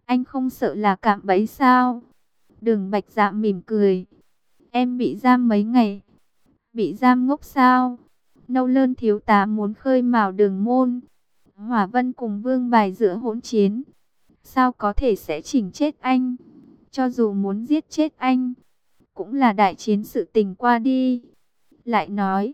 Anh không sợ là cạm bẫy sao? Đường Bạch Dạ mỉm cười. Em bị giam mấy ngày? Bị giam ngốc sao? Nâu Lơn thiếu tá muốn khơi mào Đường Môn. Hỏa Vân cùng Vương Bài giữa hỗn chiến. Sao có thể sẽ chỉnh chết anh? Cho dù muốn giết chết anh, cũng là đại chiến sự tình qua đi. Lại nói,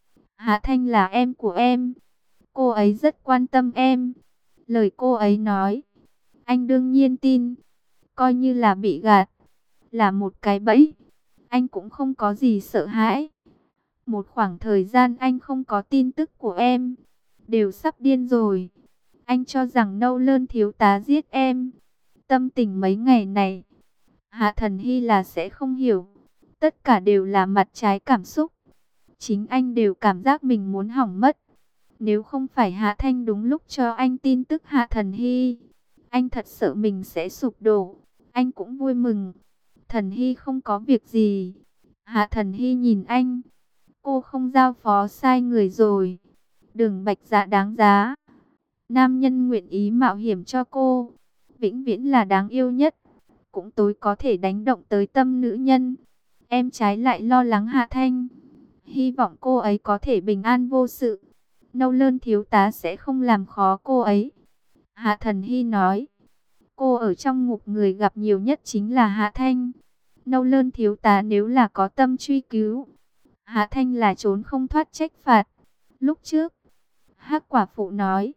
Hạ Thanh là em của em. Cô ấy rất quan tâm em. Lời cô ấy nói, anh đương nhiên tin. Coi như là bị gạt, là một cái bẫy, anh cũng không có gì sợ hãi. Một khoảng thời gian anh không có tin tức của em, đều sắp điên rồi. Anh cho rằng Nâu Lơn thiếu tá giết em. Tâm tình mấy ngày này, Hạ Thần Hy là sẽ không hiểu. Tất cả đều là mặt trái cảm xúc. Chính anh đều cảm giác mình muốn hỏng mất. Nếu không phải Hạ Thanh đúng lúc cho anh tin tức Hạ Thần Hy, anh thật sợ mình sẽ sụp đổ. Anh cũng vui mừng. Thần Hy không có việc gì. Hạ Thần Hy nhìn anh. Cô không giao phó sai người rồi. Đường Bạch Dạ đáng giá. Nam nhân nguyện ý mạo hiểm cho cô, vĩnh viễn là đáng yêu nhất. Cũng tối có thể đánh động tới tâm nữ nhân. Em trái lại lo lắng Hạ Thanh. Hy vọng cô ấy có thể bình an vô sự. Nâu Lơn thiếu tá sẽ không làm khó cô ấy. Hạ Thần Hy nói. Cô ở trong ngục người gặp nhiều nhất chính là Hạ Thanh. Nâu Lơn thiếu tá nếu là có tâm truy cứu, Hạ Thanh là trốn không thoát trách phạt. Lúc trước, Hắc quả phụ nói,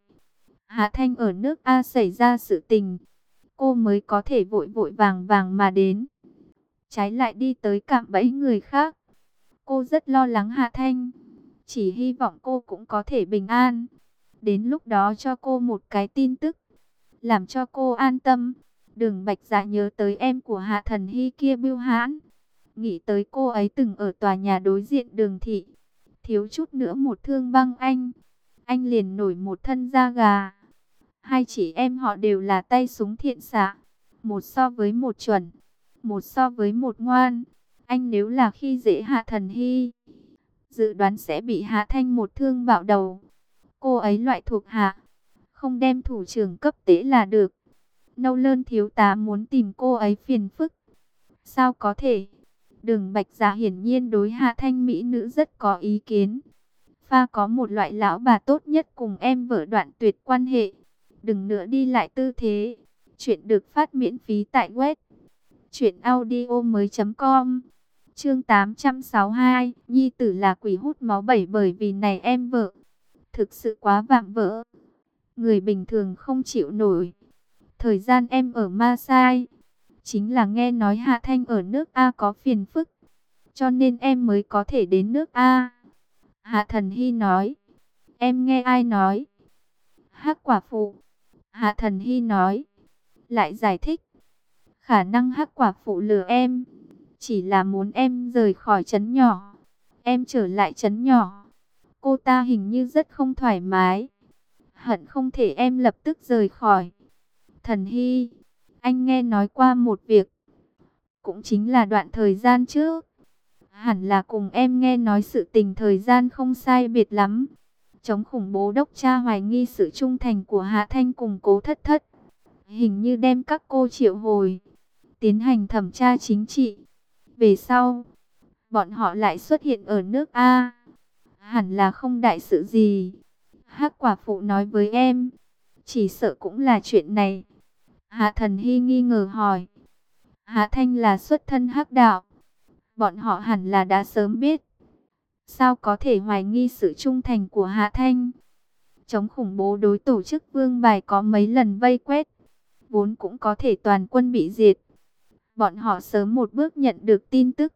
Hạ Thanh ở nước A xảy ra sự tình, cô mới có thể vội vội vàng vàng mà đến. Trái lại đi tới cạm bẫy người khác. Cô rất lo lắng Hạ Thanh, chỉ hy vọng cô cũng có thể bình an. Đến lúc đó cho cô một cái tin tức, làm cho cô an tâm. Đường Bạch Dạ nhớ tới em của Hạ Thần Hy kia Bưu Hãn, nghĩ tới cô ấy từng ở tòa nhà đối diện Đường thị, thiếu chút nữa một thương băng anh liền nổi một thân da gà. Hai chị em họ đều là tay súng thiện xạ, một so với một chuẩn, một so với một ngoan. Anh nếu là khi dễ Hạ Thần Hy, dự đoán sẽ bị Hạ Thanh một thương bạo đầu. Cô ấy loại thuộc hạ, không đem thủ trưởng cấp tế là được. Nâu Lơn thiếu tá muốn tìm cô ấy phiền phức. Sao có thể? Đường Bạch Dạ hiển nhiên đối Hạ Thanh mỹ nữ rất có ý kiến. Pha có một loại lão bà tốt nhất cùng em vợ đoạn tuyệt quan hệ. Đừng nữa đi lại tư thế. Chuyện được phát miễn phí tại web truyệnaudiomoi.com. Chương 862, nhi tử là quỷ hút máu 7 bởi vì này em vợ. Thực sự quá vạm vỡ. Người bình thường không chịu nổi. Thời gian em ở Masai, chính là nghe nói Hạ Thanh ở nước A có phiền phức, cho nên em mới có thể đến nước A. Hạ Thần Hy nói. Em nghe ai nói? Hắc quả phụ. Hạ Thần Hy nói. Lại giải thích. Khả năng Hắc quả phụ lừa em, chỉ là muốn em rời khỏi trấn nhỏ. Em trở lại trấn nhỏ, cô ta hình như rất không thoải mái, hận không thể em lập tức rời khỏi. Thần Hy, anh nghe nói qua một việc, cũng chính là đoạn thời gian trước, hẳn là cùng em nghe nói sự tình thời gian không sai biệt lắm. Chống khủng bố đốc tra hoài nghi sự trung thành của Hạ Thanh cùng Cố Thất Thất, hình như đem các cô triệu hồi, tiến hành thẩm tra chính trị. Về sau, bọn họ lại xuất hiện ở nước A, hẳn là không đại sự gì. Hắc quả phụ nói với em, chỉ sợ cũng là chuyện này. Hạ Thần Hy nghi ngờ hỏi. Hạ Thanh là xuất thân Hắc đạo, bọn họ hẳn là đã sớm biết. Sao có thể hoài nghi sự trung thành của Hạ Thanh? Chống khủng bố đối tổ chức Vương Bài có mấy lần vây quét, vốn cũng có thể toàn quân bị diệt. Bọn họ sớm một bước nhận được tin tức,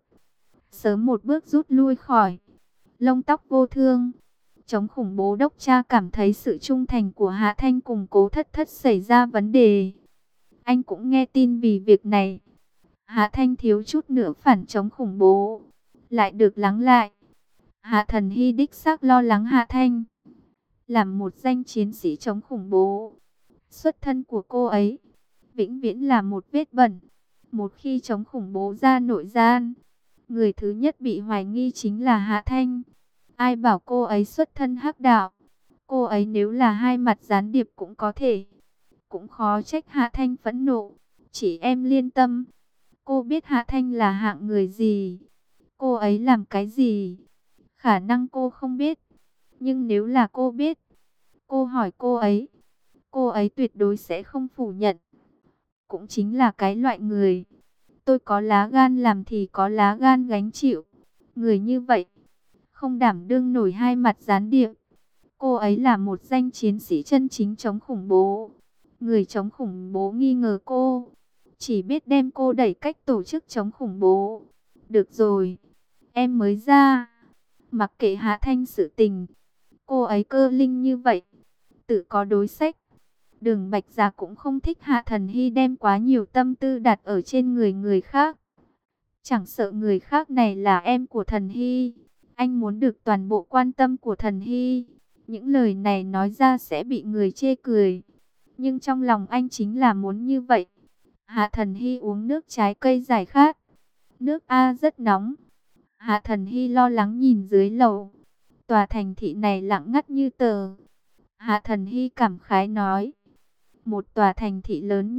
sớm một bước rút lui khỏi. Lông tóc vô thương. Chống khủng bố đốc tra cảm thấy sự trung thành của Hạ Thanh cùng Cố Thất Thất xảy ra vấn đề. Anh cũng nghe tin vì việc này, Hạ Thanh thiếu chút nữa phản chống khủng bố, lại được lắng lại. Hạ Thần Hy đích xác lo lắng Hạ Thanh, làm một danh chiến sĩ chống khủng bố. Xuất thân của cô ấy, vĩnh viễn là một vết bẩn. Một khi chống khủng bố ra nội gian, người thứ nhất bị hoài nghi chính là Hạ Thanh. Ai bảo cô ấy xuất thân Hắc đạo? Cô ấy nếu là hai mặt gián điệp cũng có thể. Cũng khó trách Hạ Thanh phẫn nộ. Chỉ em liên tâm. Cô biết Hạ Thanh là hạng người gì? Cô ấy làm cái gì? Khả năng cô không biết. Nhưng nếu là cô biết, cô hỏi cô ấy tuyệt đối sẽ không phủ nhận. Cũng chính là cái loại người, tôi có lá gan làm thì có lá gan gánh chịu. Người như vậy, không đảm đương nổi hai mặt gián điệp. Cô ấy là một danh chiến sĩ chân chính chống khủng bố. Người chống khủng bố nghi ngờ cô, chỉ biết đem cô đẩy cách tổ chức chống khủng bố. Được rồi, em mới ra. Mặc kệ Hạ Thanh sự tình, cô ấy cơ linh như vậy, tự có đối sách. Đường Bạch Gia cũng không thích Hạ Thần Hy đem quá nhiều tâm tư đặt ở trên người người khác. Chẳng sợ người khác này là em của Thần Hy, anh muốn được toàn bộ quan tâm của Thần Hy. Những lời này nói ra sẽ bị người chê cười, nhưng trong lòng anh chính là muốn như vậy. Hạ Thần Hy uống nước trái cây giải khát. Nước A rất nóng. Hạ Thần Hy lo lắng nhìn dưới lầu. Tòa thành thị này lặng ngắt như tờ. Hạ Thần Hy cảm khái nói. Một tòa thành thị lớn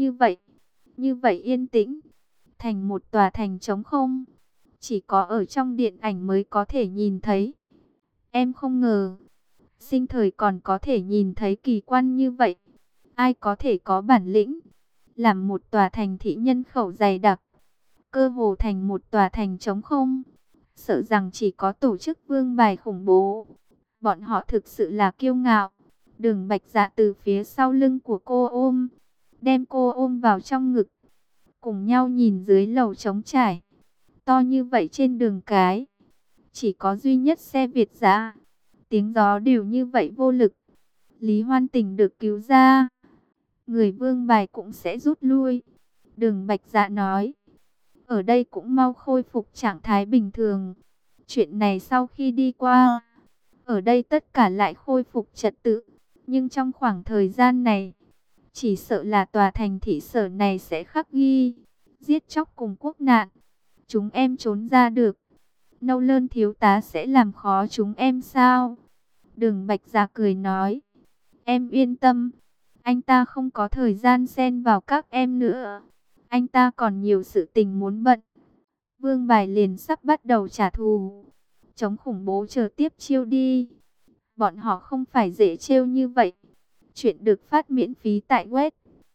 như vậy yên tĩnh. Thành một tòa thành trống không. Chỉ có ở trong điện ảnh mới có thể nhìn thấy. Em không ngờ, sinh thời còn có thể nhìn thấy kỳ quan như vậy. Ai có thể có bản lĩnh làm một tòa thành thị nhân khẩu dày đặc, cơ hồ thành một tòa thành trống không. Sợ rằng chỉ có tổ chức vương bài khủng bố. Bọn họ thực sự là kiêu ngạo. Đường Bạch Dạ từ phía sau lưng của cô ôm, đem cô ôm vào trong ngực. Cùng nhau nhìn dưới lầu trống trải, to như vậy trên đường cái. Chỉ có duy nhất xe Việt dã. Tiếng gió đều như vậy vô lực. Lý Hoan Tình được cứu ra, người vương bài cũng sẽ rút lui. Đường Bạch Dạ nói, ở đây cũng mau khôi phục trạng thái bình thường. Chuyện này sau khi đi qua, ở đây tất cả lại khôi phục trật tự. Nhưng trong khoảng thời gian này, chỉ sợ là tòa thành thị sở này sẽ khắc ghi giết chóc cùng quốc nạn. Chúng em trốn ra được, Nâu Lơn thiếu tá sẽ làm khó chúng em sao? Đường Bạch Dạ cười nói, em yên tâm, anh ta không có thời gian xen vào các em nữa. Anh ta còn nhiều sự tình muốn bận. Vương bài liền sắp bắt đầu trả thù. Chống khủng bố chờ tiếp chiêu đi. Bọn họ không phải dễ trêu như vậy. Chuyện được phát miễn phí tại web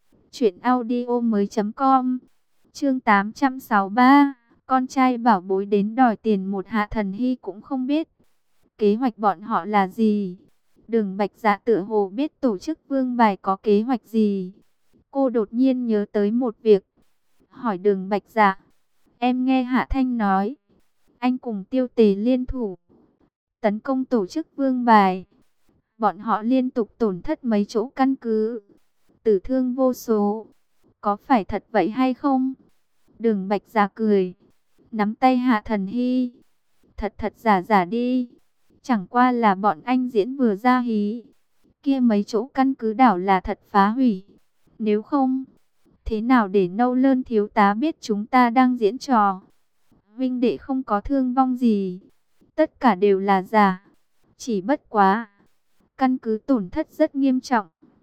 truyệnaudiomoi.com. Chương 863, con trai bảo bối đến đòi tiền một. Hạ Thần Hy cũng không biết kế hoạch bọn họ là gì. Đường Bạch Dạ tựa hồ biết tổ chức vương bài có kế hoạch gì. Cô đột nhiên nhớ tới một việc, hỏi Đường Bạch Dạ, em nghe Hạ Thanh nói, anh cùng Tiêu Tề liên thủ tấn công tổ chức vương bài. Bọn họ liên tục tổn thất mấy chỗ căn cứ, tử thương vô số. Có phải thật vậy hay không? Đường Bạch Dạ cười, nắm tay Hạ Thần Hy. Thật thật giả giả đi. Chẳng qua là bọn anh diễn vừa ra hí. Kia mấy chỗ căn cứ đảo là thật phá hủy. Nếu không, thế nào để Nâu Lơn thiếu tá biết chúng ta đang diễn trò? Vinh đệ không có thương vong gì. Tất cả đều là giả. Chỉ bất quá, căn cứ tổn thất rất nghiêm trọng.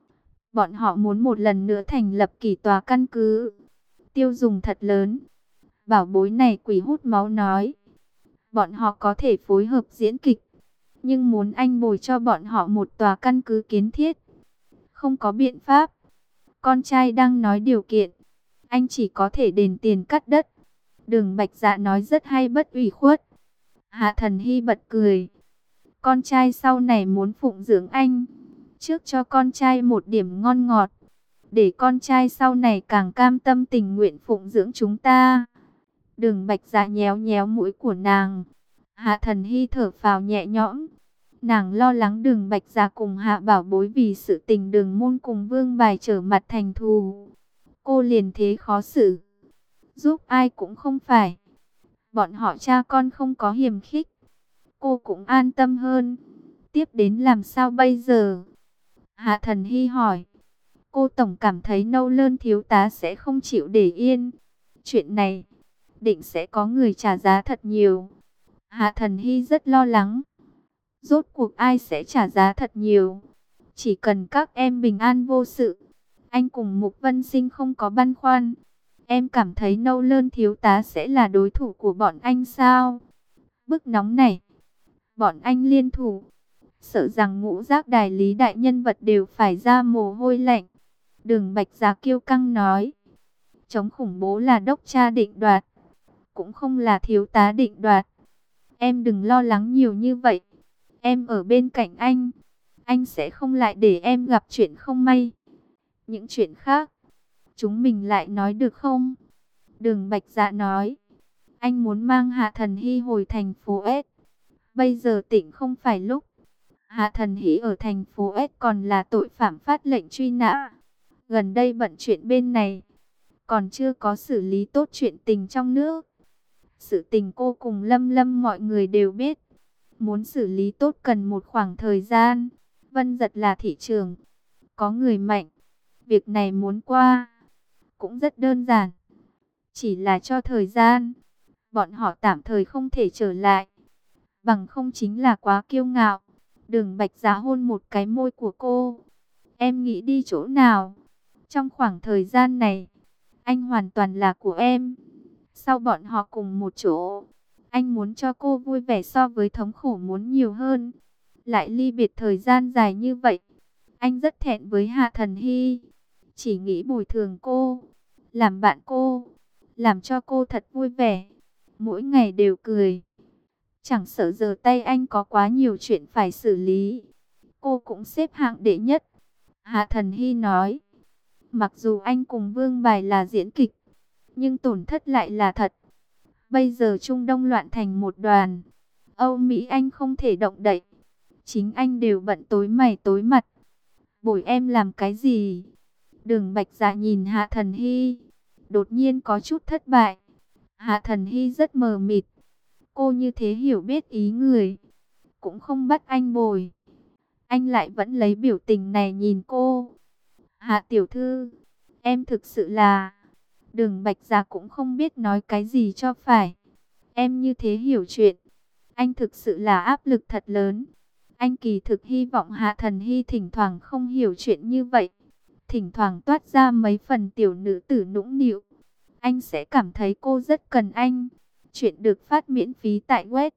Bọn họ muốn một lần nữa thành lập kỳ tòa căn cứ. Tiêu dùng thật lớn. Bảo bối này quỷ hút máu nói, bọn họ có thể phối hợp diễn kịch, nhưng muốn anh bồi cho bọn họ một tòa căn cứ kiến thiết, không có biện pháp. Con trai đang nói điều kiện, anh chỉ có thể đền tiền cắt đất. Đường Bạch Dạ nói rất hay bất ủy khuất. Hạ Thần Hy bật cười. Con trai sau này muốn phụng dưỡng anh, trước cho con trai một điểm ngon ngọt, để con trai sau này càng cam tâm tình nguyện phụng dưỡng chúng ta. Đường Bạch Dạ nhéo nhéo mũi của nàng. Hạ Thần Hy thở phào nhẹ nhõm. Nàng lo lắng Đường Bạch Dạ cùng Hạ Bảo Bối vì sự tình Đường Môn cùng vương bài trở mặt thành thù. Cô liền thế khó xử, giúp ai cũng không phải. Bọn họ cha con không có hiềm khích, cô cũng an tâm hơn. Tiếp đến làm sao bây giờ? Hạ Thần Hy hỏi. Cô tổng cảm thấy Nâu Lơn thiếu tá sẽ không chịu để yên. Chuyện này định sẽ có người trả giá thật nhiều. Hạ Thần Hy rất lo lắng. Rốt cuộc ai sẽ trả giá thật nhiều? Chỉ cần các em bình an vô sự, Anh cùng Mục Vân Sinh không có băn khoăn. Em cảm thấy Nâu Lơn thiếu tá sẽ là đối thủ của bọn anh sao? Bức nóng này, bọn anh liên thủ, sợ rằng ngũ giác đài lý đại nhân vật đều phải ra mồ hôi lạnh. Đường Bạch Giá kiêu căng nói, chống khủng bố là đốc cha định đoạt, cũng không là thiếu tá định đoạt. Em đừng lo lắng nhiều như vậy. Em ở bên cạnh anh sẽ không lại để em gặp chuyện không may. Những chuyện khác, chúng mình lại nói được không? Đường Bạch Dạ nói, anh muốn mang Hạ Thần Hy hồi thành phố S. Bây giờ tỉnh không phải lúc. Hạ Thần Hy ở thành phố S còn là tội phạm phát lệnh truy nã. Gần đây bận chuyện bên này, còn chưa có xử lý tốt chuyện tình trong nước. Sự tình cô cùng Lâm Lâm mọi người đều biết. Muốn xử lý tốt cần một khoảng thời gian. Vân Giật là thị trường, có người mạnh. Việc này muốn qua cũng rất đơn giản, chỉ là cho thời gian. Bọn họ tạm thời không thể trở lại, bằng không chính là quá kiêu ngạo. Đường Bạch Giá hôn một cái môi của cô. Em nghĩ đi chỗ nào? Trong khoảng thời gian này, anh hoàn toàn là của em. Sau bọn họ cùng một chỗ, anh muốn cho cô vui vẻ so với thống khổ muốn nhiều hơn. Lại ly biệt thời gian dài như vậy, anh rất thẹn với Hạ Thần Hy. Chỉ nghĩ bồi thường cô, làm bạn cô, làm cho cô thật vui vẻ, mỗi ngày đều cười. Chẳng sợ giờ tay anh có quá nhiều chuyện phải xử lý, cô cũng xếp hạng đệ nhất. Hạ Thần Hy nói, mặc dù anh cùng Vương Bài là diễn kịch, nhưng tổn thất lại là thật. Bây giờ Trung Đông loạn thành một đoàn, Âu Mỹ anh không thể động đậy. Chính anh đều bận tối mày tối mặt. Bồi em làm cái gì? Đường Bạch Dạ nhìn Hạ Thần Hy, đột nhiên có chút thất bại. Hạ Thần Hy rất mờ mịt. Cô như thế hiểu biết ý người, cũng không bắt anh bồi. Anh lại vẫn lấy biểu tình này nhìn cô. Hạ tiểu thư, em thực sự là... Đường Bạch Dạ cũng không biết nói cái gì cho phải. Em như thế hiểu chuyện. Anh thực sự là áp lực thật lớn. Anh kỳ thực hy vọng Hạ Thần Hy thỉnh thoảng không hiểu chuyện như vậy. Thỉnh thoảng toát ra mấy phần tiểu nữ tử nũng nịu. Anh sẽ cảm thấy cô rất cần anh. Chuyện được phát miễn phí tại web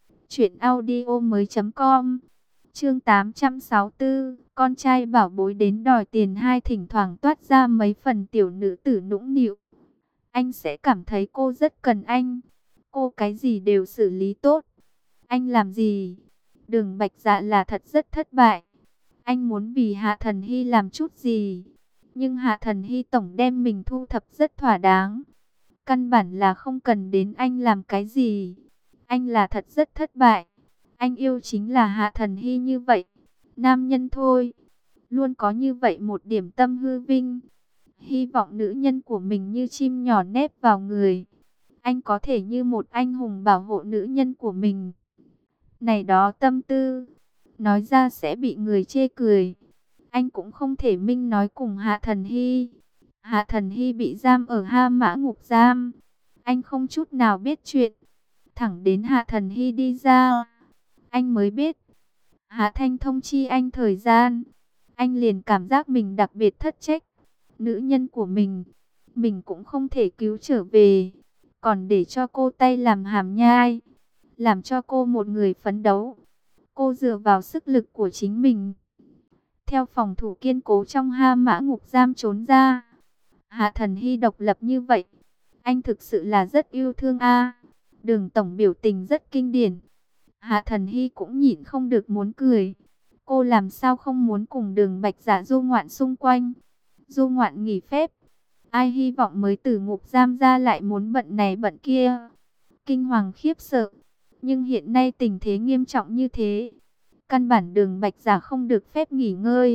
truyệnaudiomoi.com. Chương 864, con trai bảo bối đến đòi tiền hai, thỉnh thoảng toát ra mấy phần tiểu nữ tử nũng nịu. Anh sẽ cảm thấy cô rất cần anh. Cô cái gì đều xử lý tốt. Anh làm gì? Đường Bạch Dạ là thật rất thất bại. Anh muốn vì Hạ Thần Hy làm chút gì, nhưng Hạ Thần Hy tổng đem mình thu thập rất thỏa đáng. Căn bản là không cần đến anh làm cái gì. Anh là thật rất thất bại. Anh yêu chính là Hạ Thần Hy như vậy. Nam nhân thôi, luôn có như vậy một điểm tâm hư vinh. Hy vọng nữ nhân của mình như chim nhỏ nép vào người. Anh có thể như một anh hùng bảo hộ nữ nhân của mình. Này đó tâm tư, nói ra sẽ bị người chê cười. Anh cũng không thể minh nói cùng Hạ Thần Hy. Hạ Thần Hy bị giam ở Ha Mã ngục giam. Anh không chút nào biết chuyện. Thẳng đến Hạ Thần Hy đi ra, anh mới biết. Hạ Thanh thông chi anh thời gian, anh liền cảm giác mình đặc biệt thất trách. Nữ nhân của mình cũng không thể cứu trở về, còn để cho cô tay làm hàm nhai, làm cho cô một người phấn đấu. Cô dựa vào sức lực của chính mình, theo phòng thủ kiên cố trong Ha Mã ngục giam trốn ra. Hạ Thần Hy độc lập như vậy, anh thực sự là rất yêu thương a. Đường tổng biểu tình rất kinh điển. Hạ Thần Hy cũng nhịn không được muốn cười. Cô làm sao không muốn cùng Đường Bạch Dạ du ngoạn xung quanh. Du ngoạn nghỉ phép. Ai hy vọng mới từ ngục giam ra lại muốn bận này bận kia. Kinh hoàng khiếp sợ. Nhưng hiện nay tình thế nghiêm trọng như thế, căn bản Đường Bạch Dạ không được phép nghỉ ngơi.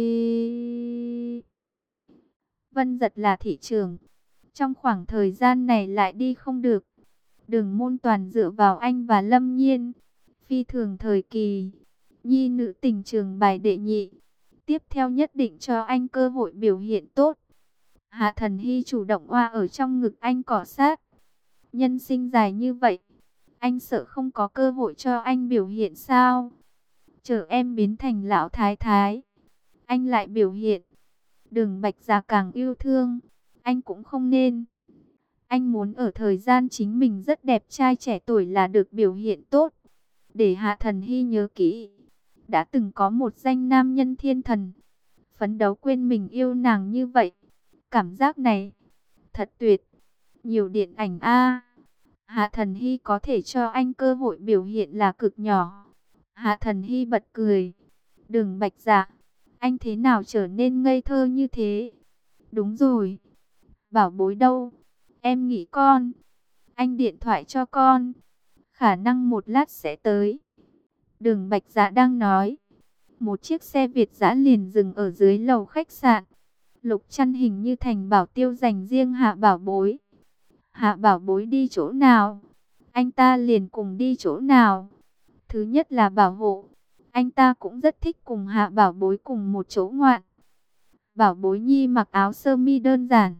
Vân Giật là thị trường, trong khoảng thời gian này lại đi không được. Đường Môn toàn dựa vào anh và Lâm Nhiên. Phi thường thời kỳ, nhi nữ tình trường bài đệ nhị. Tiếp theo nhất định cho anh cơ hội biểu hiện tốt. Hạ Thần Hy chủ động oa ở trong ngực anh cọ sát. Nhân sinh dài như vậy, anh sợ không có cơ hội cho anh biểu hiện sao? Chờ em biến thành lão thái thái, anh lại biểu hiện. Đường Bạch Dạ càng yêu thương, anh cũng không nên. Anh muốn ở thời gian chính mình rất đẹp trai trẻ tuổi là được biểu hiện tốt. Để Hạ Thần Hy nhớ kỹ, đã từng có một danh nam nhân thiên thần, phấn đấu quên mình yêu nàng như vậy. Cảm giác này, thật tuyệt. Nhiều điện ảnh a. Hạ Thần Hy có thể cho anh cơ hội biểu hiện là cực nhỏ. Hạ Thần Hy bật cười. Đường Bạch Dạ, anh thế nào trở nên ngây thơ như thế? Đúng rồi. Bảo bối đâu? Em nghĩ con. Anh điện thoại cho con. Khả năng một lát sẽ tới. Đường Bạch Dạ đang nói. Một chiếc xe Việt dã liền dừng ở dưới lầu khách sạn. Lục Chăn hình như thành bảo tiêu dành riêng Hạ Bảo Bối. Hạ Bảo Bối đi chỗ nào, anh ta liền cùng đi chỗ nào. Thứ nhất là bảo hộ. Anh ta cũng rất thích cùng Hạ Bảo Bối cùng một chỗ ngoạn. Bảo Bối Nhi mặc áo sơ mi đơn giản,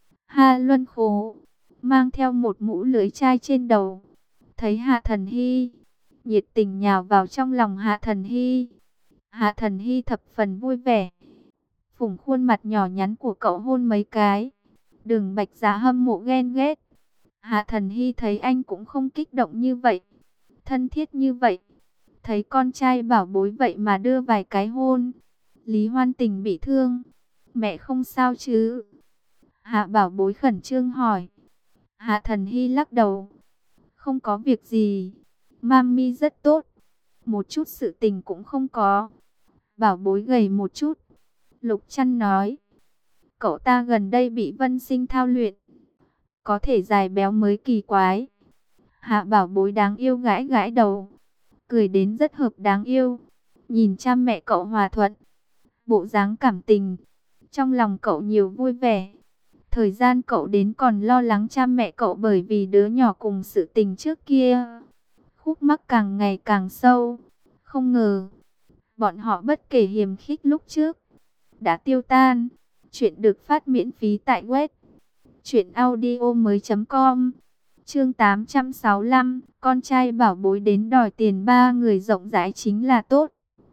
ha luân khố, mang theo một mũ lưới chai trên đầu. Thấy Hạ Thần Hy, nhiệt tình nhào vào trong lòng Hạ Thần Hy. Hạ Thần Hy thập phần vui vẻ, phủng khuôn mặt nhỏ nhắn của cậu hôn mấy cái. Đường Bạch Dạ hâm mộ ghen ghét. Hạ Thần Hy thấy anh cũng không kích động như vậy, thân thiết như vậy. Thấy con trai bảo bối vậy mà đưa vài cái hôn. Lý Hoan Tình bị thương. Mẹ không sao chứ? Hạ Bảo Bối khẩn trương hỏi. Hạ Thần Hy lắc đầu. Không có việc gì. Mami rất tốt. Một chút sự tình cũng không có. Bảo Bối gầy một chút. Lục Chăn nói. Cậu ta gần đây bị Vân Sinh thao luyện. Có thể dài béo mới kỳ quái. Hạ Bảo Bối đáng yêu gãi gãi đầu. Cười đến rất hợp đáng yêu. Nhìn cha mẹ cậu hòa thuận, bộ dáng cảm tình, trong lòng cậu nhiều vui vẻ. Thời gian cậu đến còn lo lắng cha mẹ cậu bởi vì đứa nhỏ cùng sự tình trước kia. Khúc mắc càng ngày càng sâu. Không ngờ, bọn họ bất kể hiềm khích lúc trước, đã tiêu tan. Chuyện được phát miễn phí tại web truyệnaudiomoi.com. Chương 865, con trai bảo bối đến đòi tiền, ba người rộng rãi chính là tốt.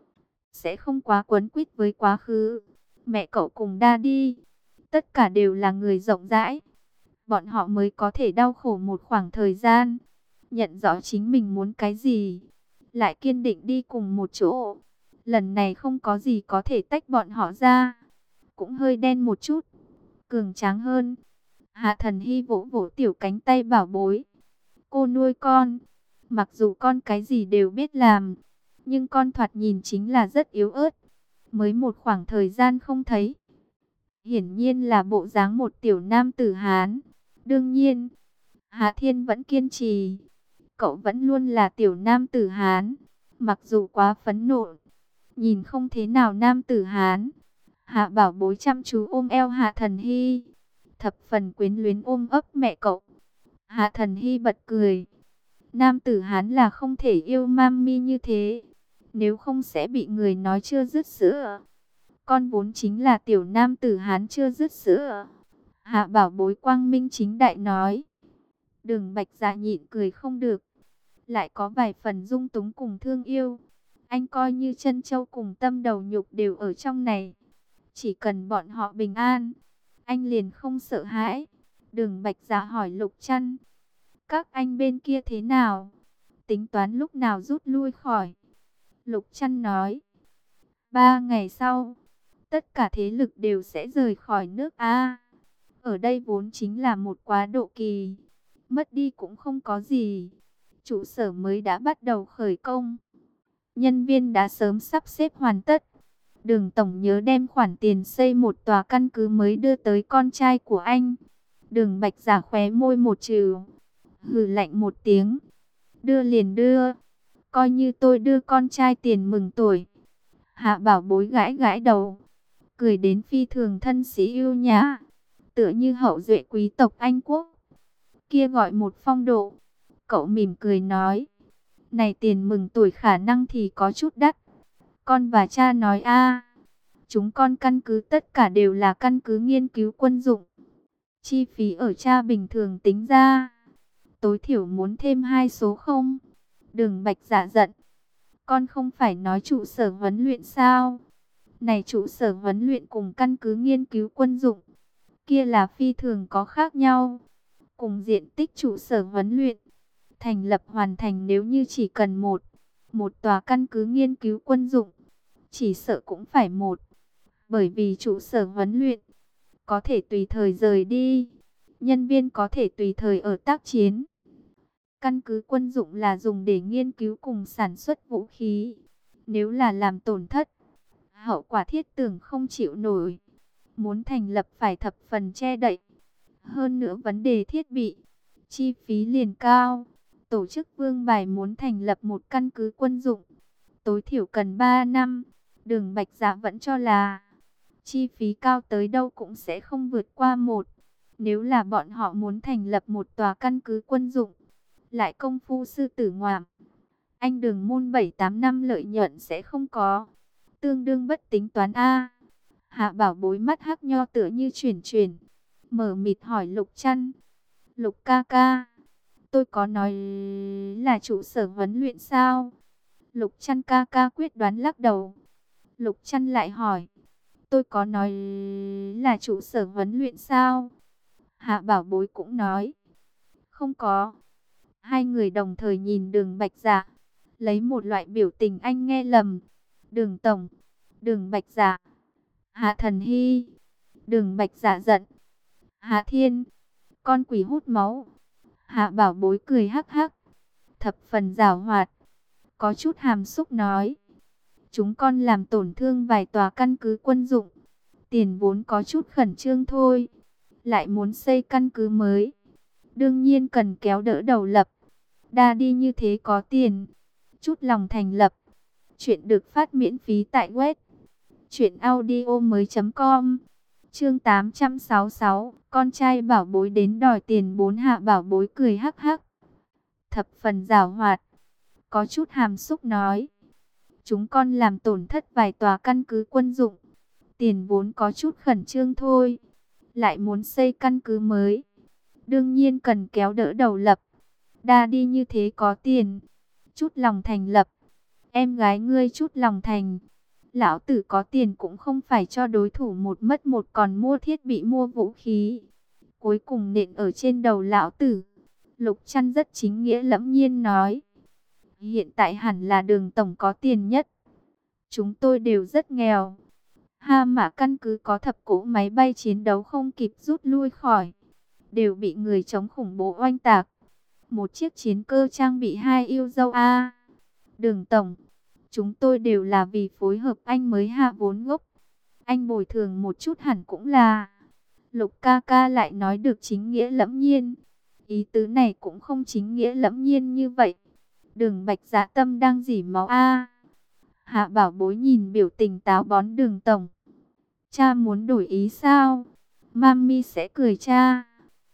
Sẽ không quá quấn quýt với quá khứ. Mẹ cậu cùng daddy, tất cả đều là người rộng rãi. Bọn họ mới có thể đau khổ một khoảng thời gian, nhận rõ chính mình muốn cái gì, lại kiên định đi cùng một chỗ. Lần này không có gì có thể tách bọn họ ra. Cũng hơi đen một chút, cường tráng hơn. Hạ Thần Hy vỗ vỗ tiểu cánh tay bảo bối. Cô nuôi con, mặc dù con cái gì đều biết làm, nhưng con thoạt nhìn chính là rất yếu ớt. Mới một khoảng thời gian không thấy, hiển nhiên là bộ dáng một tiểu nam tử Hán. Đương nhiên, Hạ Thiên vẫn kiên trì, cậu vẫn luôn là tiểu nam tử Hán, mặc dù quá phẫn nộ, nhìn không thế nào nam tử Hán. Hạ Bảo Bối chăm chú ôm eo Hạ Thần Hy, thập phần quyến luyến ôm ấp mẹ cậu. Hạ Thần Hy bật cười. Nam tử Hán là không thể yêu mami như thế, nếu không sẽ bị người nói chưa dứt sữa. Con vốn chính là tiểu nam tử Hán chưa dứt sữa. Hạ Bảo Bối quang minh chính đại nói. Đường Bạch Dạ nhịn cười không được, lại có vài phần dung túng cùng thương yêu. Anh coi như chân châu cùng tâm đầu nhục đều ở trong này. Chỉ cần bọn họ bình an, anh liền không sợ hãi. Đường Bạch Dạ hỏi Lục Chăn, các anh bên kia thế nào? Tính toán lúc nào rút lui khỏi? Lục Chăn nói, 3 ngày sau, tất cả thế lực đều sẽ rời khỏi nước A. Ở đây vốn chính là một quá độ kỳ, mất đi cũng không có gì. Trụ sở mới đã bắt đầu khởi công, nhân viên đã sớm sắp xếp hoàn tất. Đường tổng nhớ đem khoản tiền xây một tòa căn cứ mới đưa tới con trai của anh. Đường Bạch Giả khóe môi một trừ, hừ lạnh một tiếng. Đưa liền đưa, coi như tôi đưa con trai tiền mừng tuổi. Hạ Bảo Bối gãi gãi đầu, cười đến phi thường thân sĩ ưu nhã, tựa như hậu duệ quý tộc Anh Quốc. Kia gọi một phong độ. Cậu mỉm cười nói, này tiền mừng tuổi khả năng thì có chút đắt. Con và cha nói a, chúng con căn cứ tất cả đều là căn cứ nghiên cứu quân dụng. Chi phí ở cha bình thường tính ra, tối thiểu muốn thêm 2 số không. Đường Bạch Dạ giận, con không phải nói trụ sở huấn luyện sao? Này trụ sở huấn luyện cùng căn cứ nghiên cứu quân dụng, kia là phi thường có khác nhau. Cùng diện tích trụ sở huấn luyện, thành lập hoàn thành nếu như chỉ cần một tòa căn cứ nghiên cứu quân dụng, chỉ sợ cũng phải một. Bởi vì trụ sở huấn luyện có thể tùy thời rời đi, nhân viên có thể tùy thời ở tác chiến. Căn cứ quân dụng là dùng để nghiên cứu cùng sản xuất vũ khí. Nếu là làm tổn thất, hậu quả thiết tưởng không chịu nổi. Muốn thành lập phải thập phần che đậy. Hơn nữa vấn đề thiết bị, chi phí liền cao. Tổ chức Vương Bài muốn thành lập một căn cứ quân dụng, tối thiểu cần 3 năm. Đường Bạch Dạ vẫn cho là chi phí cao tới đâu cũng sẽ không vượt qua một. Nếu là bọn họ muốn thành lập một tòa căn cứ quân dụng, lại công phu sư tử ngoạm, anh Đường môn 7-8 năm lợi nhuận sẽ không có. Tương đương bất tính toán a. Hạ Bảo Bối mắt hắc nho tựa như chuyển, mở mịt hỏi Lục Chăn. Lục ca ca, tôi có nói là trụ sở huấn luyện sao? Lục Chăn ca ca quyết đoán lắc đầu. Lục Chăn lại hỏi, tôi có nói là trụ sở huấn luyện sao? Hạ Bảo Bối cũng nói, không có. Hai người đồng thời nhìn Đường Bạch Dạ, lấy một loại biểu tình anh nghe lầm. Đường tổng, Đường Bạch Dạ, Hạ Thần Hy. Đường Bạch Dạ giận, Hạ Thiên, con quỷ hút máu. Hạ Bảo Bối cười hắc hắc, thập phần giảo hoạt, có chút hàm xúc nói, chúng con làm tổn thương vài tòa căn cứ quân dụng, tiền vốn có chút khẩn trương thôi, lại muốn xây căn cứ mới, đương nhiên cần kéo đỡ đầu lập. Đa đi như thế có tiền, chút lòng thành lập. Chuyện được phát miễn phí tại web truyệnaudiomoi.com. Chương 866, con trai Bảo Bối đến đòi tiền 4. Hạ Bảo Bối cười hắc hắc, thập phần giảo hoạt, có chút hàm xúc nói, chúng con làm tổn thất vài tòa căn cứ quân dụng, tiền vốn có chút khẩn trương thôi, lại muốn xây căn cứ mới, đương nhiên cần kéo đỡ đầu lập. Đa đi như thế có tiền, chút lòng thành lập. Em gái ngươi chút lòng thành, lão tử có tiền cũng không phải cho đối thủ một mất một còn mua thiết bị mua vũ khí. Cuối cùng nện ở trên đầu lão tử. Lục Chăn rất chính nghĩa lẫm nhiên nói, hiện tại hẳn là Đường tổng có tiền nhất. Chúng tôi đều rất nghèo. Ha Mã căn cứ có thập cỗ máy bay chiến đấu không kịp rút lui khỏi, đều bị người chống khủng bố oanh tạc. Một chiếc chiến cơ trang bị 2 yêu dâu A. Đường tổng, chúng tôi đều là vì phối hợp anh mới hạ vốn gốc. Anh bồi thường một chút hẳn cũng là. Lục ca ca lại nói được chính nghĩa lẫm nhiên. Ý tứ này cũng không chính nghĩa lẫm nhiên như vậy. Đường Bạch Dạ tâm đang dỉ máu A. Hạ Bảo Bối nhìn biểu tình táo bón Đường tổng. Cha muốn đổi ý sao? Mami sẽ cười cha.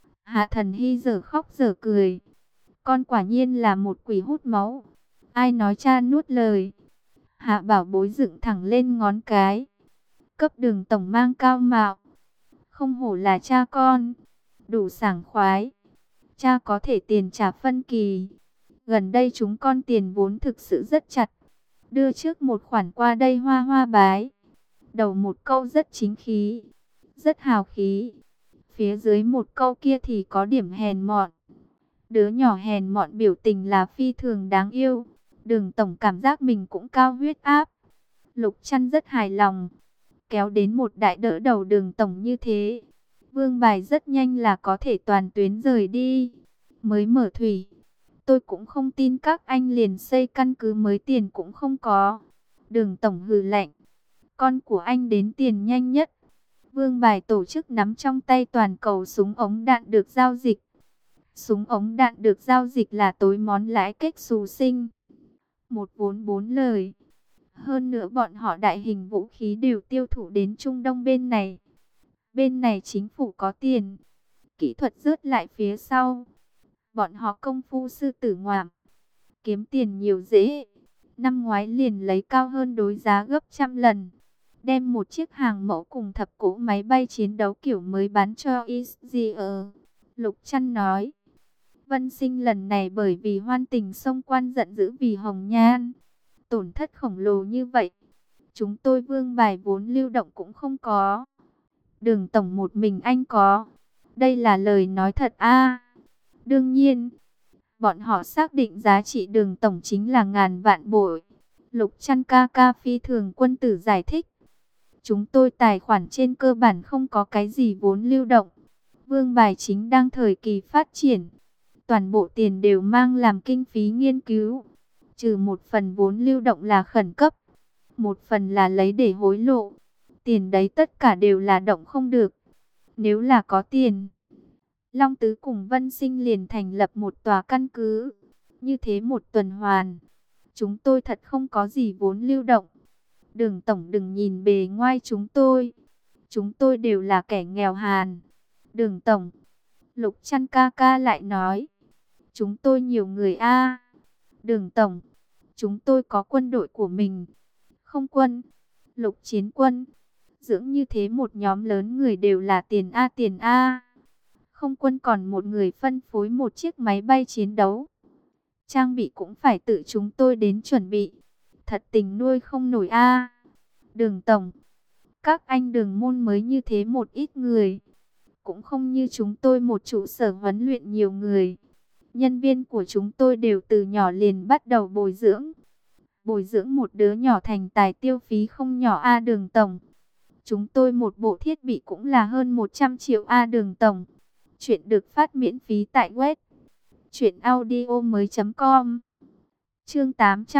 Hạ Thần Hy giờ khóc giờ cười. Con quả nhiên là một quỷ hút máu. Ai nói cha nuốt lời? Hạ Bảo Bối dựng thẳng lên ngón cái. Cấp Đường tổng mang cao mạo. Không hổ là cha con. Đủ sảng khoái. Cha có thể tiền trả phân kỳ. Gần đây chúng con tiền vốn thực sự rất chặt. Đưa trước một khoản qua đây hoa hoa bái. Đầu một câu rất chính khí, rất hào khí. Phía dưới một câu kia thì có điểm hèn mọn. Đứa nhỏ hèn mọn biểu tình là phi thường đáng yêu. Đường tổng cảm giác mình cũng cao huyết áp. Lục Chăn rất hài lòng. Kéo đến một đại đỡ đầu Đường tổng như thế, Vương Bài rất nhanh là có thể toàn tuyến rời đi. Mới mở thủy, tôi cũng không tin các anh liền xây căn cứ mới tiền cũng không có. Đường tổng hừ lạnh, con của anh đến tiền nhanh nhất. Vương Bài tổ chức nắm trong tay toàn cầu súng ống đạn được giao dịch. Súng ống đạn được giao dịch là tối món lãi kết xù sinh. Một vốn 4 lời. Hơn nữa bọn họ đại hình vũ khí đều tiêu thụ đến Trung Đông bên này. Bên này chính phủ có tiền, kỹ thuật rớt lại phía sau. Bọn họ công phu sư tử ngoạm, kiếm tiền nhiều dễ. Năm ngoái liền lấy cao hơn đối giá gấp trăm lần. Đem một chiếc hàng mẫu cùng thập cỗ máy bay chiến đấu kiểu mới bán cho Israel. Lục Chăn nói, Vân Sinh lần này bởi vì hoan tình sông quan giận dữ vì Hồng Nhan, tổn thất khổng lồ như vậy. Chúng tôi vương bài vốn lưu động cũng không có. Đường tổng một mình anh có. Đây là lời nói thật a. Đương nhiên, bọn họ xác định giá trị đường tổng chính là ngàn vạn bội. Lục Chăn ca ca phi thường quân tử giải thích. Chúng tôi tài khoản trên cơ bản không có cái gì vốn lưu động. Vương bài chính đang thời kỳ phát triển. Toàn bộ tiền đều mang làm kinh phí nghiên cứu. Trừ một phần vốn lưu động là khẩn cấp. Một phần là lấy để hối lộ. Tiền đấy tất cả đều là động không được. Nếu là có tiền, Long Tứ cùng Vân Sinh liền thành lập một tòa căn cứ. Như thế một tuần hoàn. Chúng tôi thật không có gì vốn lưu động. Đường tổng đừng nhìn bề ngoài chúng tôi. Chúng tôi đều là kẻ nghèo hàn. Đường tổng, Lục Chăn ca ca lại nói. Chúng tôi nhiều người a. Đường tổng, chúng tôi có quân đội của mình. Không quân, Lục Chiến Quân. Dưỡng như thế một nhóm lớn người đều là tiền a tiền a. Không quân còn một người phân phối một chiếc máy bay chiến đấu. Trang bị cũng phải tự chúng tôi đến chuẩn bị. Thật tình nuôi không nổi a. Đường tổng, các anh đường môn mới như thế một ít người. Cũng không như chúng tôi một trụ sở huấn luyện nhiều người. Nhân viên của chúng tôi đều từ nhỏ liền bắt đầu bồi dưỡng. Bồi dưỡng một đứa nhỏ thành tài tiêu phí không nhỏ a đường tổng. Chúng tôi một bộ thiết bị cũng là hơn 100 triệu a đường tổng. Chuyện được phát miễn phí tại web truyệnaudiomoi.com. Chương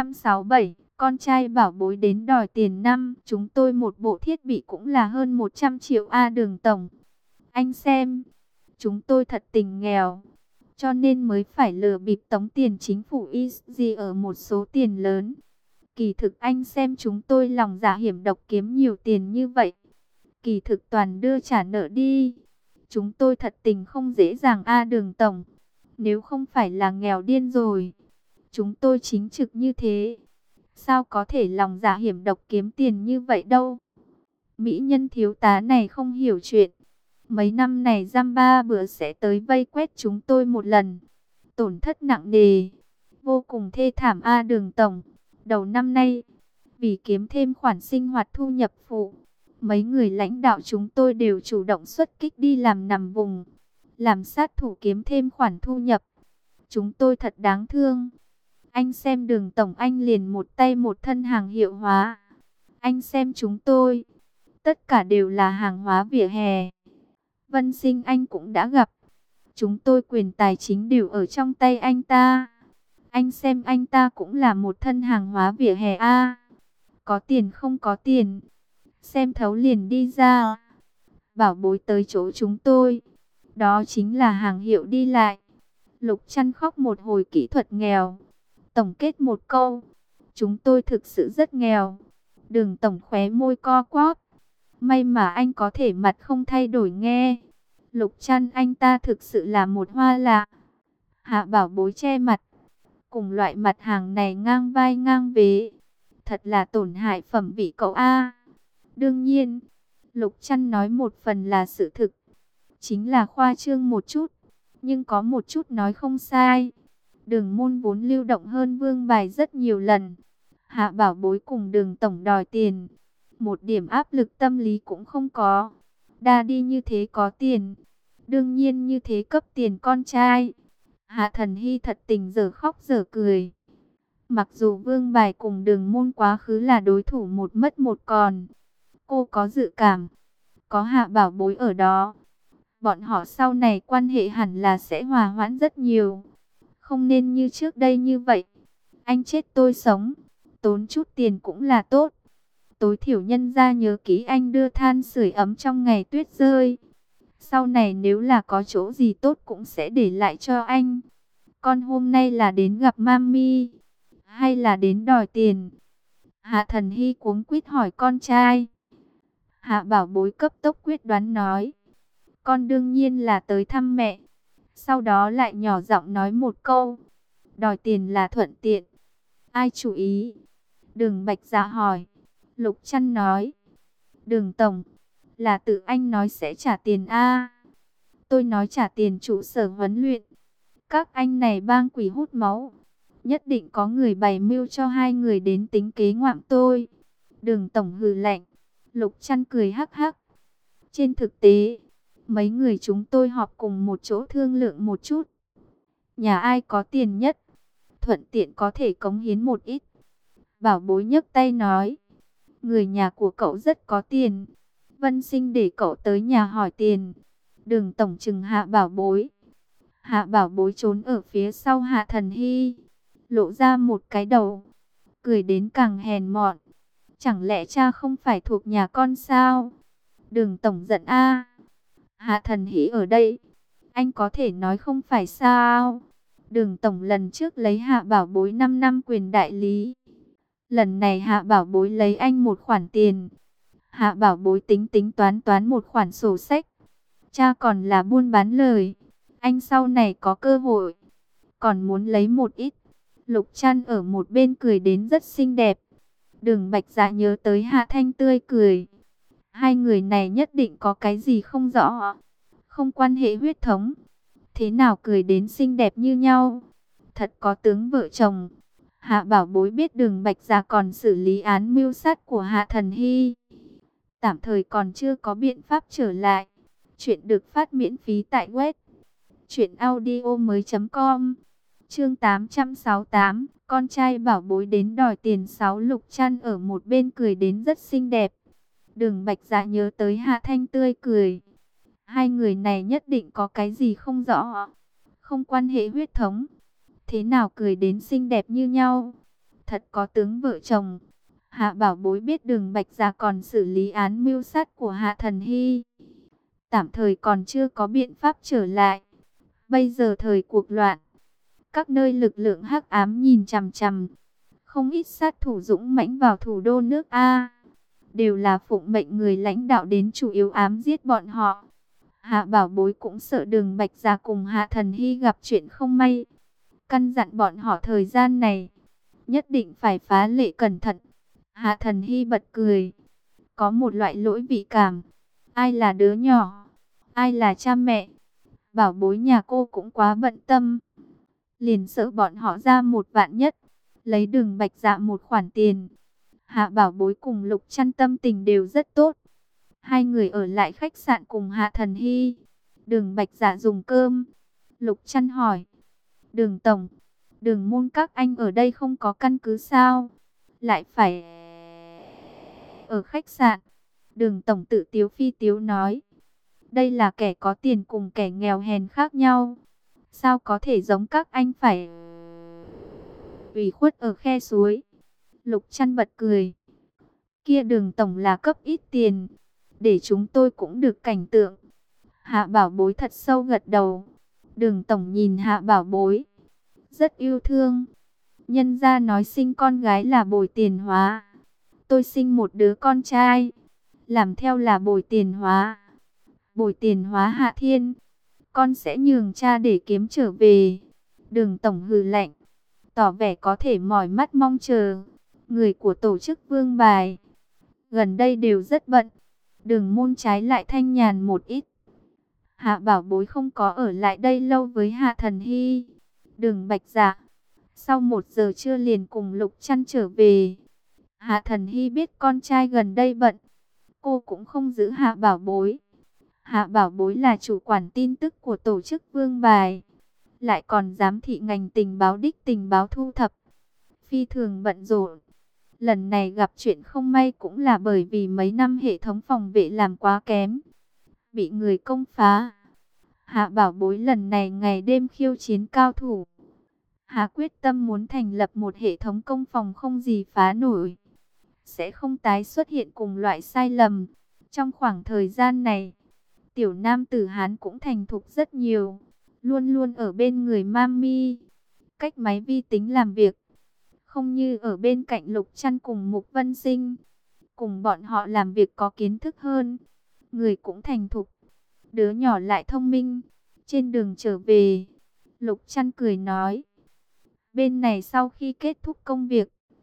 867, con trai bảo bối đến đòi tiền năm. Chúng tôi một bộ thiết bị cũng là hơn 100 triệu a đường tổng. Anh xem, chúng tôi thật tình nghèo, cho nên mới phải lừa bịp tống tiền chính phủ ESG ở một số tiền lớn. Kỳ thực anh xem chúng tôi lòng dạ hiểm độc kiếm nhiều tiền như vậy. Kỳ thực toàn đưa trả nợ đi. Chúng tôi thật tình không dễ dàng a đường tổng. Nếu không phải là nghèo điên rồi, chúng tôi chính trực như thế. Sao có thể lòng dạ hiểm độc kiếm tiền như vậy đâu. Mỹ nhân thiếu tá này không hiểu chuyện. Mấy năm này dăm ba bữa sẽ tới vây quét chúng tôi một lần. Tổn thất nặng nề, vô cùng thê thảm a đường tổng. Đầu năm nay, vì kiếm thêm khoản sinh hoạt thu nhập phụ, mấy người lãnh đạo chúng tôi đều chủ động xuất kích đi làm nằm vùng, làm sát thủ kiếm thêm khoản thu nhập. Chúng tôi thật đáng thương. Anh xem đường tổng anh liền một tay một thân hàng hiệu hóa. Anh xem chúng tôi, tất cả đều là hàng hóa vỉa hè. Vân Sinh anh cũng đã gặp. Chúng tôi quyền tài chính đều ở trong tay anh ta. Anh xem anh ta cũng là một thân hàng hóa vỉa hè a. Có tiền không có tiền, xem thấu liền đi ra. Bảo bối tới chỗ chúng tôi, đó chính là hàng hiệu đi lại. Lục Chăn khóc một hồi kỹ thuật nghèo. Tổng kết một câu, chúng tôi thực sự rất nghèo. Đường tổng khóe môi co quắp. May mà anh có thể mặt không thay đổi nghe. Lục Chăn anh ta thực sự là một hoa lạ. Hạ bảo bối che mặt. Cùng loại mặt hàng này ngang vai ngang vế. Thật là tổn hại phẩm vị cậu a. Đương nhiên, Lục Chăn nói một phần là sự thực. Chính là khoa trương một chút. Nhưng có một chút nói không sai. Đường môn vốn lưu động hơn vương bài rất nhiều lần. Hạ bảo bối cùng đường tổng đòi tiền. Một điểm áp lực tâm lý cũng không có. Đa đi như thế có tiền. Đương nhiên như thế cấp tiền con trai. Hạ Thần Hy thật tình giờ khóc giờ cười. Mặc dù vương bài cùng đường môn quá khứ là đối thủ một mất một còn. Cô có dự cảm. Có hạ bảo bối ở đó. Bọn họ sau này quan hệ hẳn là sẽ hòa hoãn rất nhiều. Không nên như trước đây như vậy. Anh chết tôi sống. Tốn chút tiền cũng là tốt. Tối thiểu nhân ra nhớ kỹ anh đưa than sưởi ấm trong ngày tuyết rơi. Sau này nếu là có chỗ gì tốt cũng sẽ để lại cho anh. Con hôm nay là đến gặp mami, hay là đến đòi tiền? Hạ Thần Hy cuống quýt hỏi con trai. Hạ bảo bối cấp tốc quyết đoán nói. Con đương nhiên là tới thăm mẹ. Sau đó lại nhỏ giọng nói một câu. Đòi tiền là thuận tiện. Ai chủ ý? Đường Bạch Dạ hỏi. Lục Chăn nói. Đường tổng, là tự anh nói sẽ trả tiền a. Tôi nói trả tiền trụ sở huấn luyện. Các anh này bang quỷ hút máu. Nhất định có người bày mưu cho hai người đến tính kế ngoạm tôi. Đường tổng hừ lạnh. Lục Trăn cười hắc hắc. Trên thực tế, mấy người chúng tôi họp cùng một chỗ thương lượng một chút. Nhà ai có tiền nhất, thuận tiện có thể cống hiến một ít. Bảo bối nhấc tay nói. Người nhà của cậu rất có tiền. Vân Sinh để cậu tới nhà hỏi tiền. Đường tổng trừng Hạ Bảo Bối. Hạ Bảo Bối trốn ở phía sau Hạ Thần Hy, lộ ra một cái đầu, cười đến càng hèn mọn. Chẳng lẽ cha không phải thuộc nhà con sao? Đường tổng giận a. Hạ Thần Hy ở đây, anh có thể nói không phải sao? Đường tổng lần trước lấy Hạ Bảo Bối 5 năm quyền đại lý. Lần này Hạ Bảo Bối lấy anh một khoản tiền. Hạ Bảo Bối tính tính toán một khoản sổ sách. Cha còn là buôn bán lời. Anh sau này có cơ hội, còn muốn lấy một ít. Lục Trăn ở một bên cười đến rất xinh đẹp. Đường Bạch Dạ nhớ tới Hạ Thanh tươi cười. Hai người này nhất định có cái gì không rõ. Không quan hệ huyết thống. Thế nào cười đến xinh đẹp như nhau. Thật có tướng vợ chồng. Hạ Bảo Bối biết Đường Bạch Dạ còn xử lý án mưu sát của Hạ Thần Hy. Tạm thời còn chưa có biện pháp trở lại. Chuyện được phát miễn phí tại web truyệnaudiomoi.com. Chương 868, con trai Bảo Bối đến đòi tiền 6. Lục Trăn ở một bên cười đến rất xinh đẹp. Đường Bạch Dạ nhớ tới Hạ Thanh tươi cười. Hai người này nhất định có cái gì không rõ. Không quan hệ huyết thống. Thế nào cười đến xinh đẹp như nhau. Thật có tướng vợ chồng. Hạ Bảo Bối biết Đường Bạch Dạ còn xử lý án mưu sát của Hạ Thần Hy. Tạm thời còn chưa có biện pháp trở lại. Bây giờ thời cuộc loạn, các nơi lực lượng hắc ám nhìn chằm chằm. Không ít sát thủ dũng mãnh vào thủ đô nước A. Đều là phụng mệnh người lãnh đạo đến chủ yếu ám giết bọn họ. Hạ Bảo Bối cũng sợ Đường Bạch Dạ cùng Hạ Thần Hy gặp chuyện không may. Căn dặn bọn họ thời gian này nhất định phải phá lệ cẩn thận. Hạ Thần Hy bật cười. Có một loại lỗi vị cảm. Ai là đứa nhỏ? Ai là cha mẹ? Bảo Bối nhà cô cũng quá bận tâm. Liền sợ bọn họ ra một vạn nhất. Lấy Đường Bạch Dạ một khoản tiền. Hạ Bảo Bối cùng Lục Trăn tâm tình đều rất tốt. Hai người ở lại khách sạn cùng Hạ Thần Hy. Đường Bạch Dạ dùng cơm. Lục Trăn hỏi. Đường tổng, Đường môn các anh ở đây không có căn cứ sao? Lại phải ở khách sạn. Đường tổng tự tiếu phi tiếu nói. Đây là kẻ có tiền cùng kẻ nghèo hèn khác nhau. Sao có thể giống các anh phải ủy khuất ở khe suối? Lục Trăn bật cười. Kia Đường tổng là cấp ít tiền, để chúng tôi cũng được cảnh tượng. Hạ Bảo Bối thật sâu gật đầu. Đường tổng nhìn Hạ Bảo Bối rất yêu thương. Nhân gia nói sinh con gái là bồi tiền hóa. Tôi sinh một đứa con trai, làm theo là bồi tiền hóa. Bồi tiền hóa Hạ Thiên, con sẽ nhường cha để kiếm trở về. Đường tổng hừ lạnh, tỏ vẻ có thể mỏi mắt mong chờ. Người của tổ chức Vương Bài gần đây đều rất bận. Đường môn trái lại thanh nhàn một ít. Hạ Bảo Bối không có ở lại đây lâu với Hạ Thần Hy. Đường Bạch Dạ sau 1 giờ trưa liền cùng Lục Trăn trở về. Hạ Thần Hy biết con trai gần đây bận, cô cũng không giữ Hạ Bảo Bối. Hạ Bảo Bối là chủ quản tin tức của tổ chức Vương Bài, lại còn giám thị ngành tình báo đích tình báo thu thập, phi thường bận rộn. Lần này gặp chuyện không may cũng là bởi vì mấy năm hệ thống phòng vệ làm quá kém, bị người công phá. Hạ Bảo Bối lần này ngày đêm khiêu chiến cao thủ. Hạ quyết tâm muốn thành lập một hệ thống công phòng không gì phá nổi, sẽ không tái xuất hiện cùng loại sai lầm. Trong khoảng thời gian này, tiểu nam tử Hán cũng thành thục rất nhiều, luôn luôn ở bên người Mami, cách máy vi tính làm việc, không như ở bên cạnh Lục Trăn cùng Mục Vân Sinh. Cùng bọn họ làm việc có kiến thức hơn, người cũng thành thục, đứa nhỏ lại thông minh. Trên đường trở về, Lục Trăn cười nói, bên này sau khi kết thúc công việc,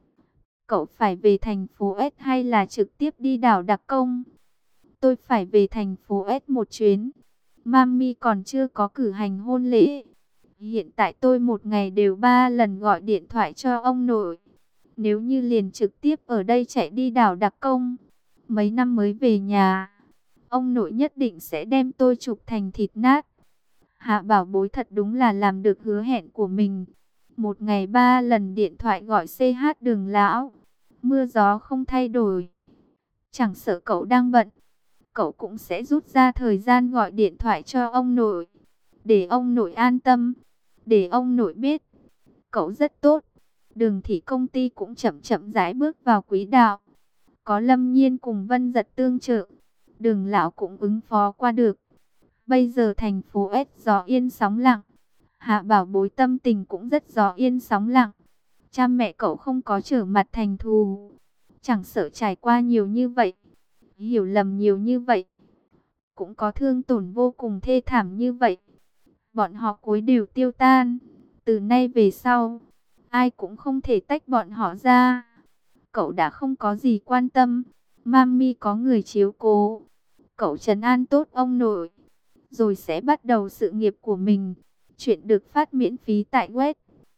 cậu phải về thành phố S hay là trực tiếp đi đảo đặc công? Tôi phải về thành phố S một chuyến. Mami còn chưa có cử hành hôn lễ. Hiện tại tôi một ngày đều 3 lần gọi điện thoại cho ông nội. Nếu như liền trực tiếp ở đây chạy đi đảo đặc công, mấy năm mới về nhà, ông nội nhất định sẽ đem tôi chụp thành thịt nát. Hạ Bảo Bối thật đúng là làm được hứa hẹn của mình. Một ngày 3 lần điện thoại gọi CH Đường lão. Mưa gió không thay đổi. Chẳng sợ cậu đang bận, cậu cũng sẽ rút ra thời gian gọi điện thoại cho ông nội. Để ông nội an tâm. Để ông nội biết cậu rất tốt. Đường Thị công ty cũng chậm chậm rãi bước vào quỹ đạo. Có Lâm Nhiên cùng Vân Giật tương trợ, Đường lão cũng ứng phó qua được. Bây giờ thành phố S gió yên sóng lặng. Hạ Bảo Bối tâm tình cũng rất gió yên sóng lặng. Cha mẹ cậu không có trở mặt thành thù. Chẳng sợ trải qua nhiều như vậy, hiểu lầm nhiều như vậy, cũng có thương tổn vô cùng thê thảm như vậy, bọn họ cuối đều tiêu tan. Từ nay về sau, ai cũng không thể tách bọn họ ra. Cậu đã không có gì quan tâm. Mami có người chiếu cố. Cậu trấn an tốt ông nội, rồi sẽ bắt đầu sự nghiệp của mình. Chuyện được phát miễn phí tại web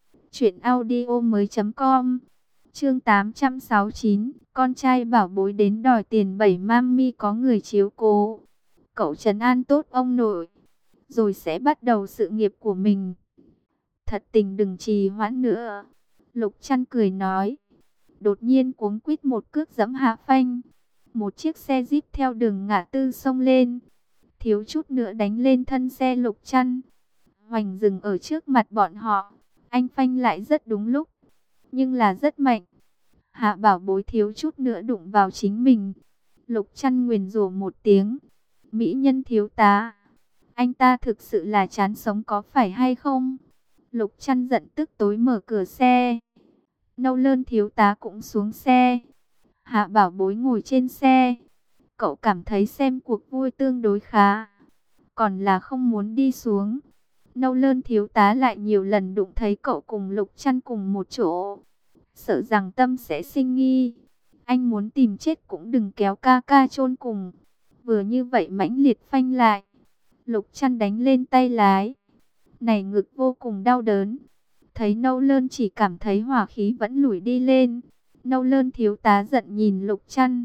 truyệnaudiomoi.com. Chương 869, con trai bảo bối đến đòi tiền 7. Mami có người chiếu cố. Cậu trấn an tốt ông nội, rồi sẽ bắt đầu sự nghiệp của mình. Thật tình đừng trì hoãn nữa. Lục Trăn cười nói. Đột nhiên cuống quýt một cước giẫm hạ phanh. Một chiếc xe Jeep theo đường ngã tư xông lên, thiếu chút nữa đánh lên thân xe Lục Trăn. Hoành dừng ở trước mặt bọn họ. Anh phanh lại rất đúng lúc, nhưng là rất mạnh. Hạ Bảo Bối thiếu chút nữa đụng vào chính mình. Lục Trăn nguyền rủa một tiếng. Mỹ nhân thiếu tá, anh ta thực sự là chán sống có phải hay không? Lục Trăn giận tức tối mở cửa xe. Nâu Lơn thiếu tá cũng xuống xe. Hạ Bảo Bối ngồi trên xe. Cậu cảm thấy xem cuộc vui tương đối khá, còn là không muốn đi xuống. Nâu Lơn thiếu tá lại nhiều lần đụng thấy cậu cùng Lục Trăn cùng một chỗ, sợ rằng tâm sẽ sinh nghi. Anh muốn tìm chết cũng đừng kéo ca ca chôn cùng. Vừa như vậy mãnh liệt phanh lại. Lục Trăn đánh lên tay lái. Này ngực vô cùng đau đớn. Thấy Nâu Lơn chỉ cảm thấy hỏa khí vẫn lủi đi lên. Nâu Lơn thiếu tá giận nhìn Lục Trăn,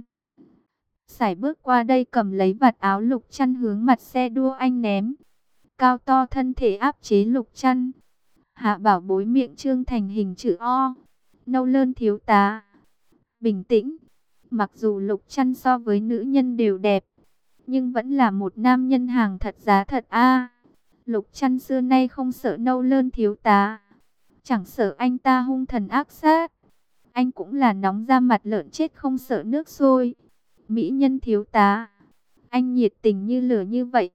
sải bước qua đây cầm lấy vạt áo Lục Trăn hướng mặt xe đua anh ném. Cao to thân thể áp chế Lục Trăn. Hạ Bảo Bối miệng trương thành hình chữ O. Nâu Lơn thiếu tá, bình tĩnh. Mặc dù Lục Trăn so với nữ nhân đều đẹp, nhưng vẫn là một nam nhân hàng thật giá thật a. Lục Trăn xưa nay không sợ Nâu Lơn thiếu tá, chẳng sợ anh ta hung thần ác sát. Anh cũng là nóng da mặt lợn chết không sợ nước sôi. Mỹ nhân thiếu tá, anh nhiệt tình như lửa như vậy,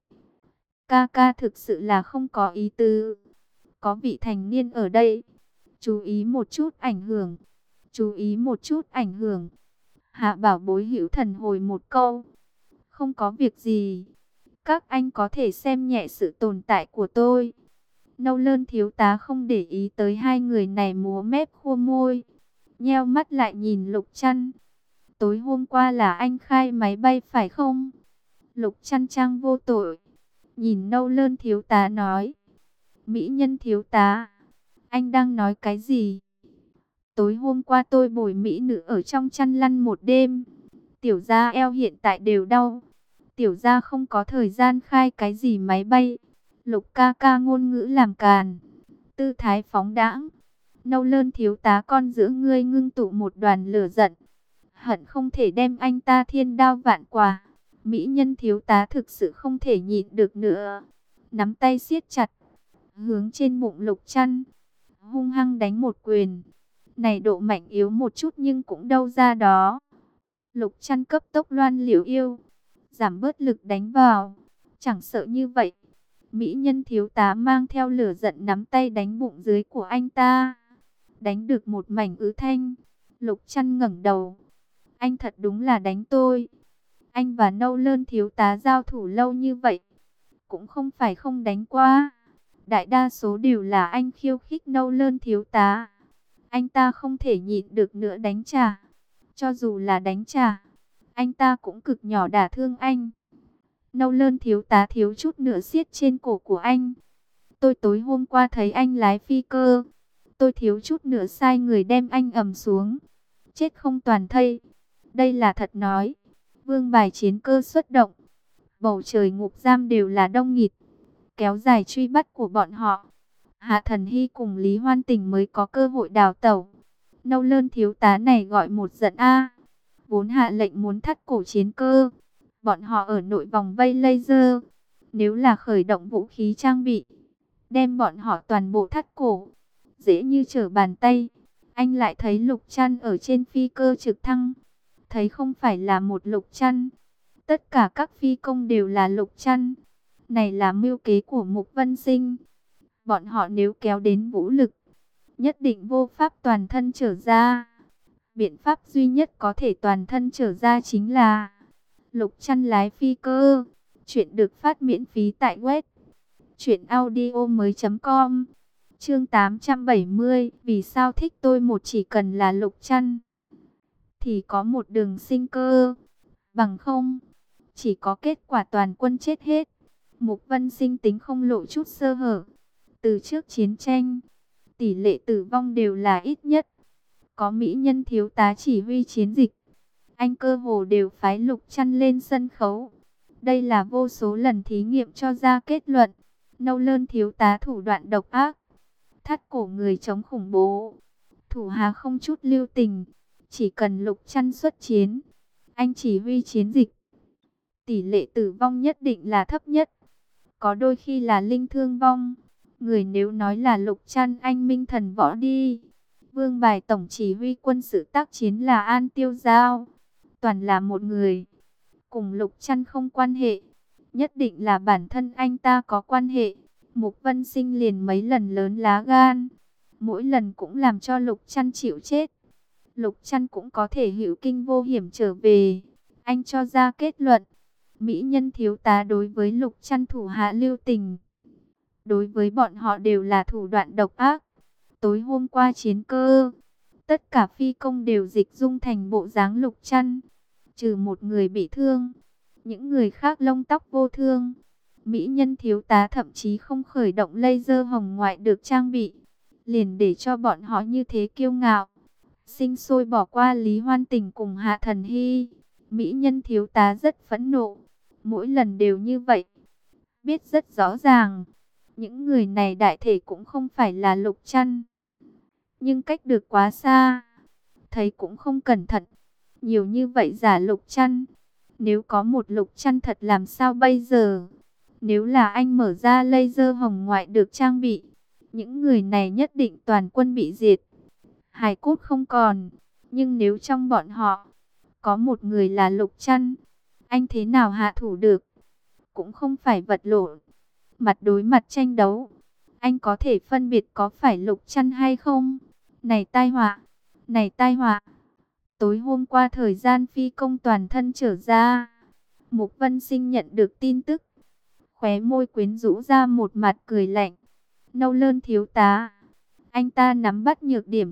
ca ca thực sự là không có ý tứ. Có vị thành niên ở đây, chú ý một chút ảnh hưởng. Chú ý một chút ảnh hưởng. Hạ Bảo Bối hữu thần hồi một câu. Không có việc gì. Các anh có thể xem nhẹ sự tồn tại của tôi. Nâu Lơn thiếu tá không để ý tới hai người này múa mép khua môi, nheo mắt lại nhìn Lục Trăn. Tối hôm qua là anh khai máy bay phải không? Lục Trăn trang vô tội, nhìn Nâu Lơn thiếu tá nói. Mỹ nhân thiếu tá, anh đang nói cái gì? Tối hôm qua tôi bồi mỹ nữ ở trong chăn lăn một đêm. Tiểu gia eo hiện tại đều đau. Tiểu gia không có thời gian khai cái gì máy bay. Lục ca ca ngôn ngữ làm càn, tư thái phóng đãng. Nâu Lơn thiếu tá con giữa ngươi ngưng tụ một đoàn lửa giận, hận không thể đem anh ta thiên đao vạn quả. Mỹ nhân thiếu tá thực sự không thể nhịn được nữa, nắm tay siết chặt, hướng trên bụng Lục Trăn hung hăng đánh một quyền. Này độ mạnh yếu một chút nhưng cũng đâu ra đó. Lục Trăn cấp tốc loan liễu yêu, giảm bớt lực đánh vào. Chẳng sợ như vậy, mỹ nhân thiếu tá mang theo lửa giận nắm tay đánh bụng dưới của anh ta, đánh được một mảnh ứ thanh. Lục Trăn ngẩng đầu. Anh thật đúng là đánh tôi. Anh và Nâu Lơn thiếu tá giao thủ lâu như vậy, cũng không phải không đánh qua. Đại đa số đều là anh khiêu khích Nâu Lơn thiếu tá, anh ta không thể nhịn được nữa đánh trả. Cho dù là đánh trả, anh ta cũng cực nhỏ đả thương anh. Nâu Lơn thiếu tá thiếu chút nữa siết trên cổ của anh. Tôi tối hôm qua thấy anh lái phi cơ, tôi thiếu chút nữa sai người đem anh ầm xuống. chết không toàn thây. Đây là thật nói. Vương bài chiến cơ xuất động. Bầu trời ngục giam đều là đông nghịt. Kéo dài truy bắt của bọn họ. Hạ Thần Hy cùng Lý Hoan Tình mới có cơ hội đào tẩu. Nâu Lơn thiếu tá này gọi một giận a. Vốn hạ lệnh muốn thắt cổ chiến cơ. Bọn họ ở nội vòng vây laser. Nếu là khởi động vũ khí trang bị, đem bọn họ toàn bộ thắt cổ, dễ như trở bàn tay. Anh lại thấy Lục Trăn ở trên phi cơ trực thăng. Thấy không phải là một Lục Trăn. Tất cả các phi công đều là Lục Trăn. Này là mưu kế của Mục Vân Sinh. Bọn họ nếu kéo đến vũ lực, nhất định vô pháp toàn thân trở ra. Biện pháp duy nhất có thể toàn thân trở ra chính là Lục Trăn lái phi cơ. Chuyện được phát miễn phí tại web truyệnaudiomoi.com. Chương 870, vì sao thích tôi một chỉ cần là Lục Trăn thì có một đường sinh cơ, bằng không chỉ có kết quả toàn quân chết hết. Mục Vân Sinh tính không lộ chút sơ hở. Từ trước chiến tranh, tỷ lệ tử vong đều là ít nhất. Có mỹ nhân thiếu tá chỉ huy chiến dịch, anh cơ hồ đều phái Lục Trăn lên sân khấu. Đây là vô số lần thí nghiệm cho ra kết luận. Nâu Lơn thiếu tá thủ đoạn độc ác, thắt cổ người chống khủng bố, thủ hạ không chút lưu tình. Chỉ cần Lục Trăn xuất chiến, anh chỉ huy chiến dịch, tỷ lệ tử vong nhất định là thấp nhất. Có đôi khi là linh thương vong. Người nếu nói là Lục Trăn anh minh thần võ đi. Vương bài tổng chỉ huy quân sự tác chiến là An Tiêu Giao. Toàn là một người. Cùng Lục Trăn không quan hệ. Nhất định là bản thân anh ta có quan hệ. Mục Vân Sinh liền mấy lần lớn lá gan. Mỗi lần cũng làm cho Lục Trăn chịu chết. Lục Trăn cũng có thể hữu kinh vô hiểm trở về. Anh cho ra kết luận. Mỹ nhân thiếu tá đối với Lục Trăn thủ hạ lưu tình. Đối với bọn họ đều là thủ đoạn độc ác. Tối hôm qua chiến cơ, tất cả phi công đều dịch dung thành bộ dáng Lục Trăn. Trừ một người bị thương, những người khác lông tóc vô thương. Mỹ nhân thiếu tá thậm chí không khởi động laser hồng ngoại được trang bị. Liền để cho bọn họ như thế kiêu ngạo. Sinh sôi bỏ qua Lý Hoan Tình cùng Hạ Thần Hy. Mỹ nhân thiếu tá rất phẫn nộ. Mỗi lần đều như vậy. Biết rất rõ ràng. Những người này đại thể cũng không phải là Lục Trăn. Nhưng cách được quá xa. Thấy cũng không cẩn thận. Nhiều như vậy giả Lục Trăn. Nếu có một Lục Trăn thật làm sao bây giờ? Nếu là anh mở ra laser hồng ngoại được trang bị, những người này nhất định toàn quân bị diệt. Hài cốt không còn. Nhưng nếu trong bọn họ có một người là Lục Trăn, anh thế nào hạ thủ được? Cũng không phải vật lộn. Mặt đối mặt tranh đấu, anh có thể phân biệt có phải Lục Trăn hay không? Này tai họa, này tai họa. Tối hôm qua thời gian phi công toàn thân trở ra, Mục Vân Sinh nhận được tin tức, khóe môi quyến rũ ra một mặt cười lạnh. Nâu Lơn thiếu tá, anh ta nắm bắt nhược điểm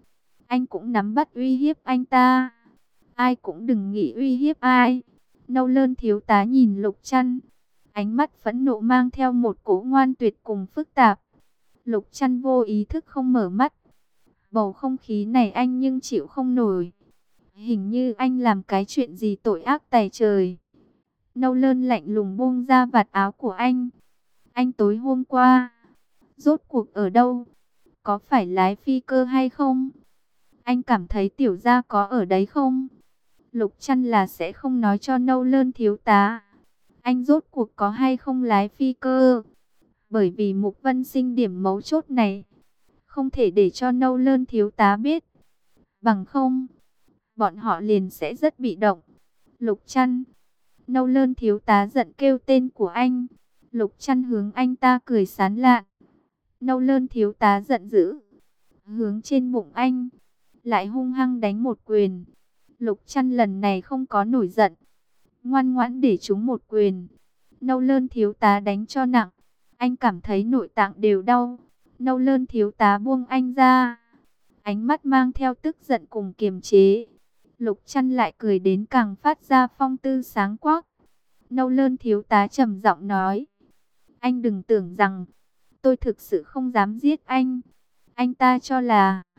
anh cũng nắm bắt uy hiếp anh ta. Ai cũng đừng nghĩ uy hiếp ai. Nâu Lơn thiếu tá nhìn Lục Trăn, ánh mắt phẫn nộ mang theo một cỗ ngoan tuyệt cùng phức tạp. Lục Trăn vô ý thức không mở mắt. Bầu không khí này anh nhưng chịu không nổi. Hình như anh làm cái chuyện gì tội ác tày trời. Nâu Lơn lạnh lùng buông ra vạt áo của anh. Anh tối hôm qua, rốt cuộc ở đâu? Có phải lái phi cơ hay không? Anh cảm thấy tiểu gia có ở đấy không? Lục Trăn là sẽ không nói cho Nâu Lơn thiếu tá anh rốt cuộc có hay không lái phi cơ. Bởi vì Mục Vân Sinh điểm mấu chốt này không thể để cho Nâu Lơn thiếu tá biết. Bằng không, bọn họ liền sẽ rất bị động. Lục Trăn. Nâu Lơn thiếu tá giận kêu tên của anh. Lục Trăn hướng anh ta cười sán lạn. Nâu Lơn thiếu tá giận dữ, hướng trên bụng anh, lại hung hăng đánh một quyền. Lục Trăn lần này không có nổi giận, ngoan ngoãn để trúng một quyền. Nâu Lơn thiếu tá đánh cho nặng, anh cảm thấy nội tạng đều đau. Nâu Lơn thiếu tá buông anh ra, ánh mắt mang theo tức giận cùng kiềm chế. Lục Trăn lại cười đến càng phát ra phong tư sáng quắc. Nâu Lơn thiếu tá trầm giọng nói, anh đừng tưởng rằng tôi thực sự không dám giết anh. Anh ta cho là